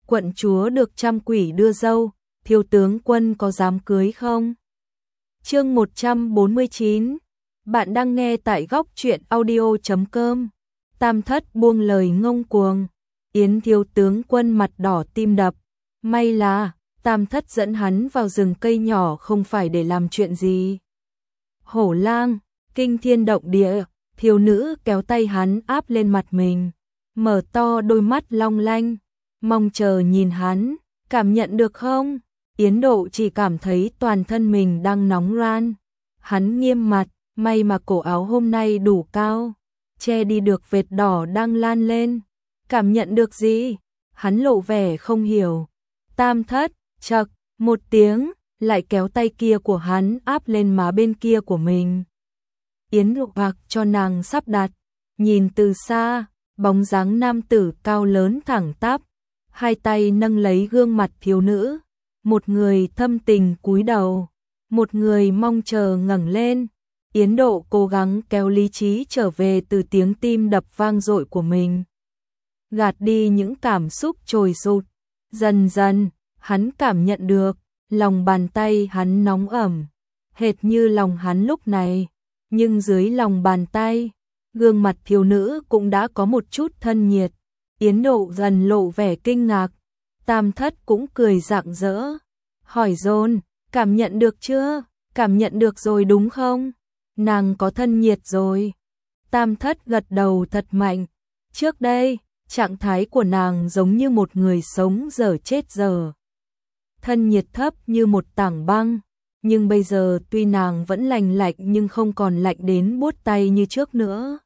quận chúa được trăm quỷ đưa dâu, thiếu tướng quân có dám cưới không? Chương 149. Bạn đang nghe tại góc truyện audio.com. Tam Thất buông lời ngông cuồng. Yến thiếu tướng quân mặt đỏ tim đập. May là Tam Thất dẫn hắn vào rừng cây nhỏ không phải để làm chuyện gì. Hổ lang, kinh thiên động địa, thiếu nữ kéo tay hắn áp lên mặt mình, mở to đôi mắt long lanh, mong chờ nhìn hắn, cảm nhận được không? Yến Độ chỉ cảm thấy toàn thân mình đang nóng ran. Hắn nghiêm mặt, may mà cổ áo hôm nay đủ cao, che đi được vệt đỏ đang lan lên. Cảm nhận được gì? Hắn lộ vẻ không hiểu. Tam Thất, chậc, một tiếng, lại kéo tay kia của hắn áp lên má bên kia của mình. Yến Độ hoặc cho nàng sắp đặt, nhìn từ xa, bóng dáng nam tử cao lớn thẳng tắp, hai tay nâng lấy gương mặt thiếu nữ, một người thâm tình cúi đầu, một người mong chờ ngẩng lên. Yến Độ cố gắng kéo lý trí trở về từ tiếng tim đập vang dội của mình, gạt đi những cảm xúc trồi sụt. Dần dần, hắn cảm nhận được, lòng bàn tay hắn nóng ẩm, hệt như lòng hắn lúc này, nhưng dưới lòng bàn tay, gương mặt thiếu nữ cũng đã có một chút thân nhiệt. Yến Độ dần lộ vẻ kinh ngạc, Tam Thất cũng cười rạng rỡ, hỏi dồn, cảm nhận được chưa? Cảm nhận được rồi đúng không? Nàng có thân nhiệt rồi. Tam Thất gật đầu thật mạnh. Trước đây, trạng thái của nàng giống như một người sống dở chết dở. Thân nhiệt thấp như một tảng băng, nhưng bây giờ tuy nàng vẫn lành lạnh nhưng không còn lạnh đến buốt tay như trước nữa.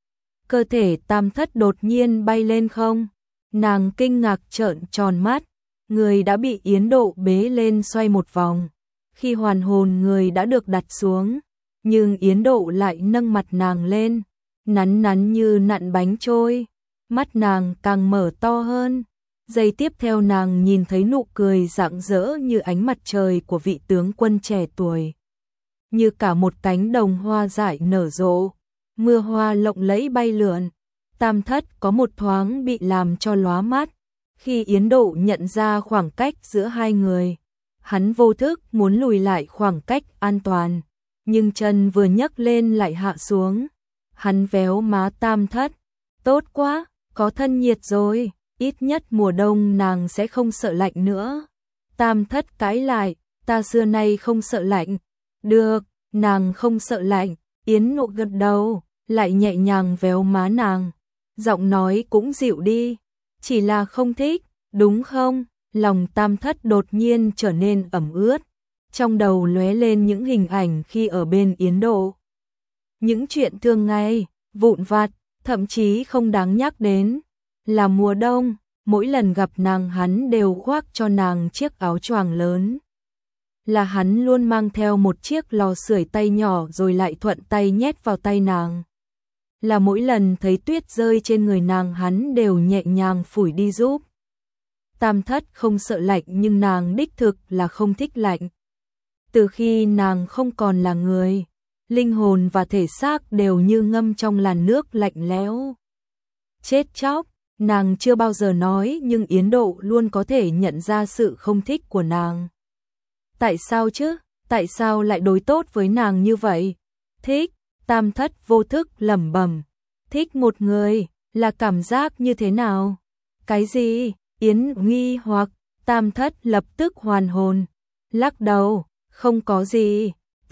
Cơ thể Tam Thất đột nhiên bay lên không, nàng kinh ngạc trợn tròn mắt, người đã bị Yến Độ bế lên xoay một vòng. Khi hoàn hồn người đã được đặt xuống, nhưng Yến Độ lại nâng mặt nàng lên, nắn nắn như nặn bánh trôi, mắt nàng càng mở to hơn. Giây tiếp theo nàng nhìn thấy nụ cười rạng rỡ như ánh mặt trời của vị tướng quân trẻ tuổi. Như cả một cánh đồng hoa dại nở rộ, mưa hoa lộng lẫy bay lượn. Tam Thất có một thoáng bị làm cho lóa mắt. Khi Yến Độ nhận ra khoảng cách giữa hai người, hắn vô thức muốn lùi lại khoảng cách an toàn, nhưng chân vừa nhấc lên lại hạ xuống. Hắn véo má Tam Thất, tốt quá, có thân nhiệt rồi, ít nhất mùa đông nàng sẽ không sợ lạnh nữa. Tam Thất cãi lại, ta xưa nay không sợ lạnh. Được, nàng không sợ lạnh. Yến Độ gật đầu, lại nhẹ nhàng véo má nàng, giọng nói cũng dịu đi, chỉ là không thích, đúng không? Lòng Tam Thất đột nhiên trở nên ẩm ướt, trong đầu lóe lên những hình ảnh khi ở bên Yến Độ. Những chuyện thường ngày, vụn vặt, thậm chí không đáng nhắc đến. Là mùa đông, mỗi lần gặp nàng hắn đều khoác cho nàng chiếc áo choàng lớn. Là hắn luôn mang theo một chiếc lò sưởi tay nhỏ rồi lại thuận tay nhét vào tay nàng. Là mỗi lần thấy tuyết rơi trên người nàng hắn đều nhẹ nhàng phủi đi giúp. Tam Thất không sợ lạnh nhưng nàng đích thực là không thích lạnh. Từ khi nàng không còn là người, linh hồn và thể xác đều như ngâm trong làn nước lạnh lẽo. Chết chóc, nàng chưa bao giờ nói nhưng Yến Độ luôn có thể nhận ra sự không thích của nàng. Tại sao chứ? Tại sao lại đối tốt với nàng như vậy? Thích, Tam Thất vô thức lẩm bẩm. Thích một người, là cảm giác như thế nào? Cái gì? Yến nghi hoặc, Tam Thất lập tức hoàn hồn. Lắc đầu, không có gì,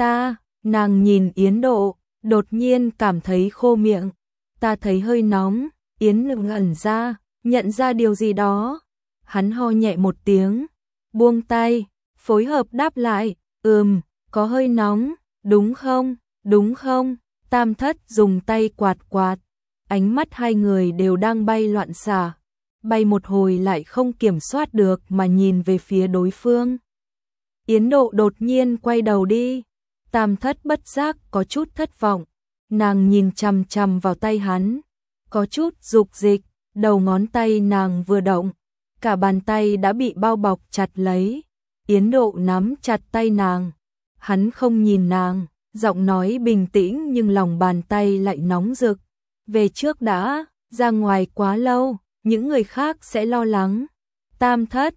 nàng nhìn Yến Độ, đột nhiên cảm thấy khô miệng. Ta thấy hơi nóng, Yến ngẩn ra, nhận ra điều gì đó. Hắn ho nhẹ một tiếng, buông tay, phối hợp đáp lại, có hơi nóng, đúng không, đúng không? Tam Thất dùng tay quạt quạt, ánh mắt hai người đều đang bay loạn xạ, bay một hồi lại không kiểm soát được mà nhìn về phía đối phương. Yến Độ đột nhiên quay đầu đi, Tam Thất bất giác có chút thất vọng, nàng nhìn chằm chằm vào tay hắn, có chút dục dịch, đầu ngón tay nàng vừa động, cả bàn tay đã bị bao bọc chặt lấy. Yến Độ nắm chặt tay nàng, hắn không nhìn nàng, giọng nói bình tĩnh nhưng lòng bàn tay lại nóng rực. Về trước đã, ra ngoài quá lâu, những người khác sẽ lo lắng. Tam Thất,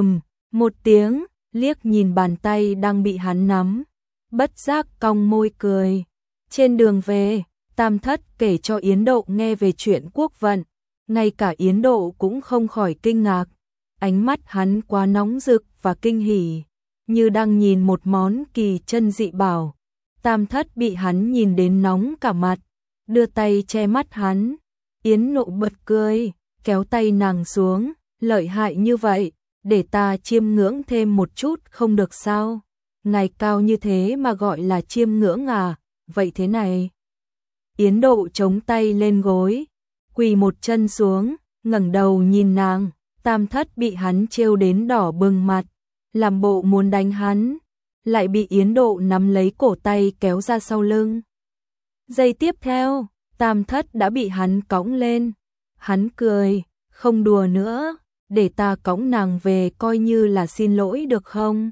một tiếng, liếc nhìn bàn tay đang bị hắn nắm, bất giác cong môi cười. Trên đường về, Tam Thất kể cho Yến Độ nghe về chuyện quốc vận, ngay cả Yến Độ cũng không khỏi kinh ngạc, ánh mắt hắn quá nóng rực và kinh hỉ, như đang nhìn một món kỳ chân dị bảo. Tam Thất bị hắn nhìn đến nóng cả mặt, đưa tay che mắt hắn. Yến Độ bật cười, kéo tay nàng xuống, lợi hại như vậy, để ta chiêm ngưỡng thêm một chút không được sao? Ngài cao như thế mà gọi là chiêm ngưỡng à? Vậy thế này. Yến Độ chống tay lên gối, quỳ một chân xuống, ngẩng đầu nhìn nàng. Tam Thất bị hắn trêu đến đỏ bừng mặt, làm bộ muốn đánh hắn, lại bị Yến Độ nắm lấy cổ tay kéo ra sau lưng. Giây tiếp theo, Tam Thất đã bị hắn cõng lên. Hắn cười, không đùa nữa, để ta cõng nàng về coi như là xin lỗi được không?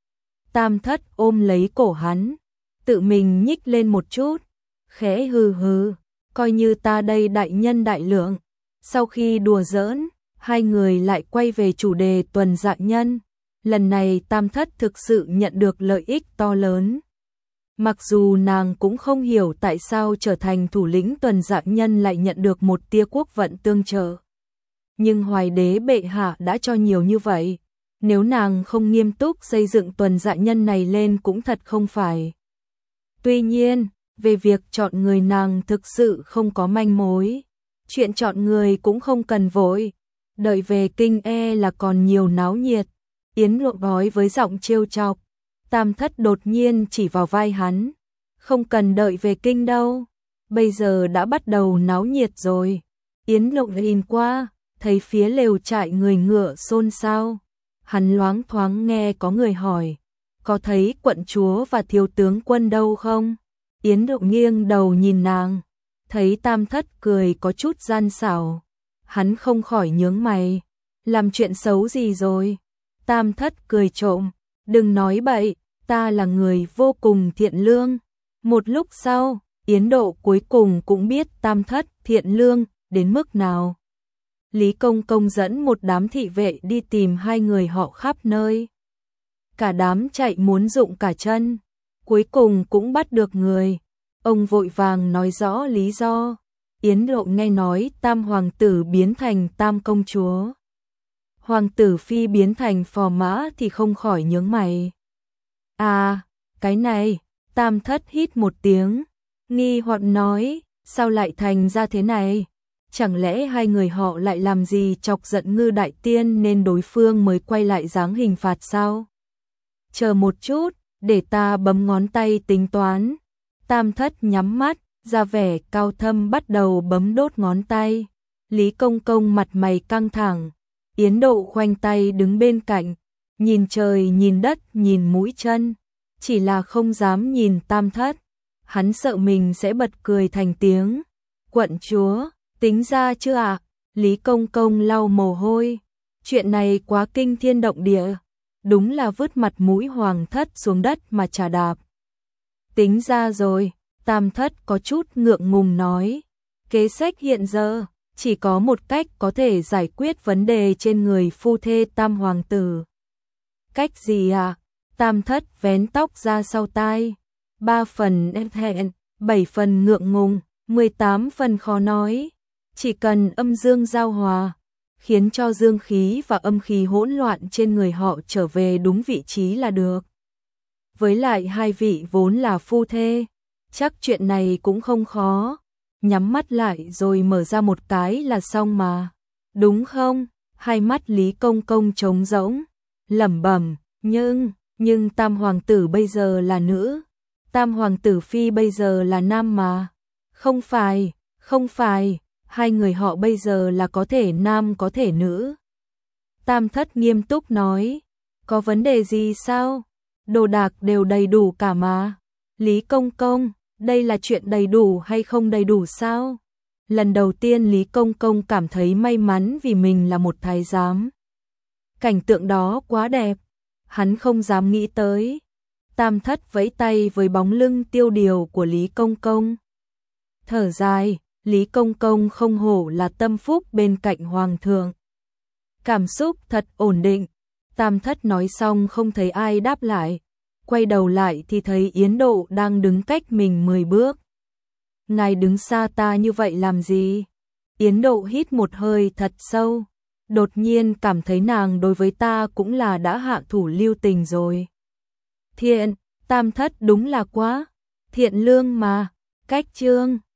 Tam Thất ôm lấy cổ hắn, tự mình nhích lên một chút, khẽ hừ hừ, coi như ta đây đại nhân đại lượng. Sau khi đùa giỡn, hai người lại quay về chủ đề tuần dạ nhân. Lần này Tam Thất thực sự nhận được lợi ích to lớn. Mặc dù nàng cũng không hiểu tại sao trở thành thủ lĩnh tuần dạ nhân lại nhận được một tia quốc vận tương trợ. Nhưng Hoài Đế bệ hạ đã cho nhiều như vậy, nếu nàng không nghiêm túc xây dựng tuần dạ nhân này lên cũng thật không phải. Tuy nhiên, về việc chọn người nàng thực sự không có manh mối. Chuyện chọn người cũng không cần vội, đợi về kinh là còn nhiều náo nhiệt. Yến Độ nói với giọng trêu chọc. Tam Thất đột nhiên chỉ vào vai hắn, không cần đợi về kinh đâu, bây giờ đã bắt đầu náo nhiệt rồi. Yến Độ nhìn qua, thấy phía lều trại người ngựa xôn xao. Hắn loáng thoáng nghe có người hỏi, có thấy quận chúa và thiếu tướng quân đâu không? Yến Độ nghiêng đầu nhìn nàng, thấy Tam Thất cười có chút gian xảo, hắn không khỏi nhướng mày, làm chuyện xấu gì rồi? Tam Thất cười trộm, đừng nói bậy, ta là người vô cùng thiện lương. Một lúc sau, Yến Độ cuối cùng cũng biết Tam Thất thiện lương đến mức nào. Lý Công Công dẫn một đám thị vệ đi tìm hai người họ khắp nơi. Cả đám chạy muốn rụng cả chân, cuối cùng cũng bắt được người. Ông vội vàng nói rõ lý do. Yến Độ nghe nói Tam hoàng tử biến thành Tam công chúa, hoàng tử phi biến thành phò mã thì không khỏi nhướng mày. À, cái này, Tam Thất hít một tiếng, nghi hoặc nói, sao lại thành ra thế này? Chẳng lẽ hai người họ lại làm gì chọc giận Ngư Đại Tiên nên đối phương mới quay lại giáng hình phạt sao? Chờ một chút, để ta bấm ngón tay tính toán. Tam Thất nhắm mắt, ra vẻ cao thâm bắt đầu bấm đốt ngón tay. Lý Công Công mặt mày căng thẳng, Yến Độ khoanh tay đứng bên cạnh, nhìn trời nhìn đất nhìn mũi chân, chỉ là không dám nhìn Tam Thất. Hắn sợ mình sẽ bật cười thành tiếng. Quận chúa, tính ra chưa ạ? Lý Công Công lau mồ hôi. Chuyện này quá kinh thiên động địa, đúng là vứt mặt mũi Hoàng thất xuống đất mà chà đạp. Tính ra rồi, Tam Thất có chút ngượng ngùng nói. Kế sách hiện giờ, chỉ có một cách có thể giải quyết vấn đề trên người phu thê Tam hoàng tử. Cách gì ạ? Tam Thất vén tóc ra sau tai. 3 phần thẹn, 7 phần ngượng ngùng, 18 phần khó nói. Chỉ cần âm dương giao hòa, khiến cho dương khí và âm khí hỗn loạn trên người họ trở về đúng vị trí là được. Với lại hai vị vốn là phu thê, chắc chuyện này cũng không khó. Nhắm mắt lại rồi mở ra một cái là xong mà. Đúng không? Hai mắt Lý Công Công trống rỗng, lẩm bẩm, nhưng Tam hoàng tử bây giờ là nữ, Tam hoàng tử phi bây giờ là nam mà. Không phải, hai người họ bây giờ là có thể nam có thể nữ. Tam Thất nghiêm túc nói, có vấn đề gì sao? Đồ đạc đều đầy đủ cả mà. Lý Công Công, đây là chuyện đầy đủ hay không đầy đủ sao? Lần đầu tiên Lý Công Công cảm thấy may mắn vì mình là một thái giám. Cảnh tượng đó quá đẹp, hắn không dám nghĩ tới. Tam Thất vẫy tay với bóng lưng tiêu điều của Lý Công Công. Thở dài, Lý Công Công không hổ là tâm phúc bên cạnh hoàng thượng. cảm xúc thật ổn định. Tam Thất nói xong không thấy ai đáp lại, quay đầu lại thì thấy Yến Độ đang đứng cách mình 10 bước. Ngài đứng xa ta như vậy làm gì? Yến Độ hít một hơi thật sâu, đột nhiên cảm thấy nàng đối với ta cũng là đã hạ thủ lưu tình rồi. Thiện, Tam Thất đúng là quá thiện lương mà. Cách chương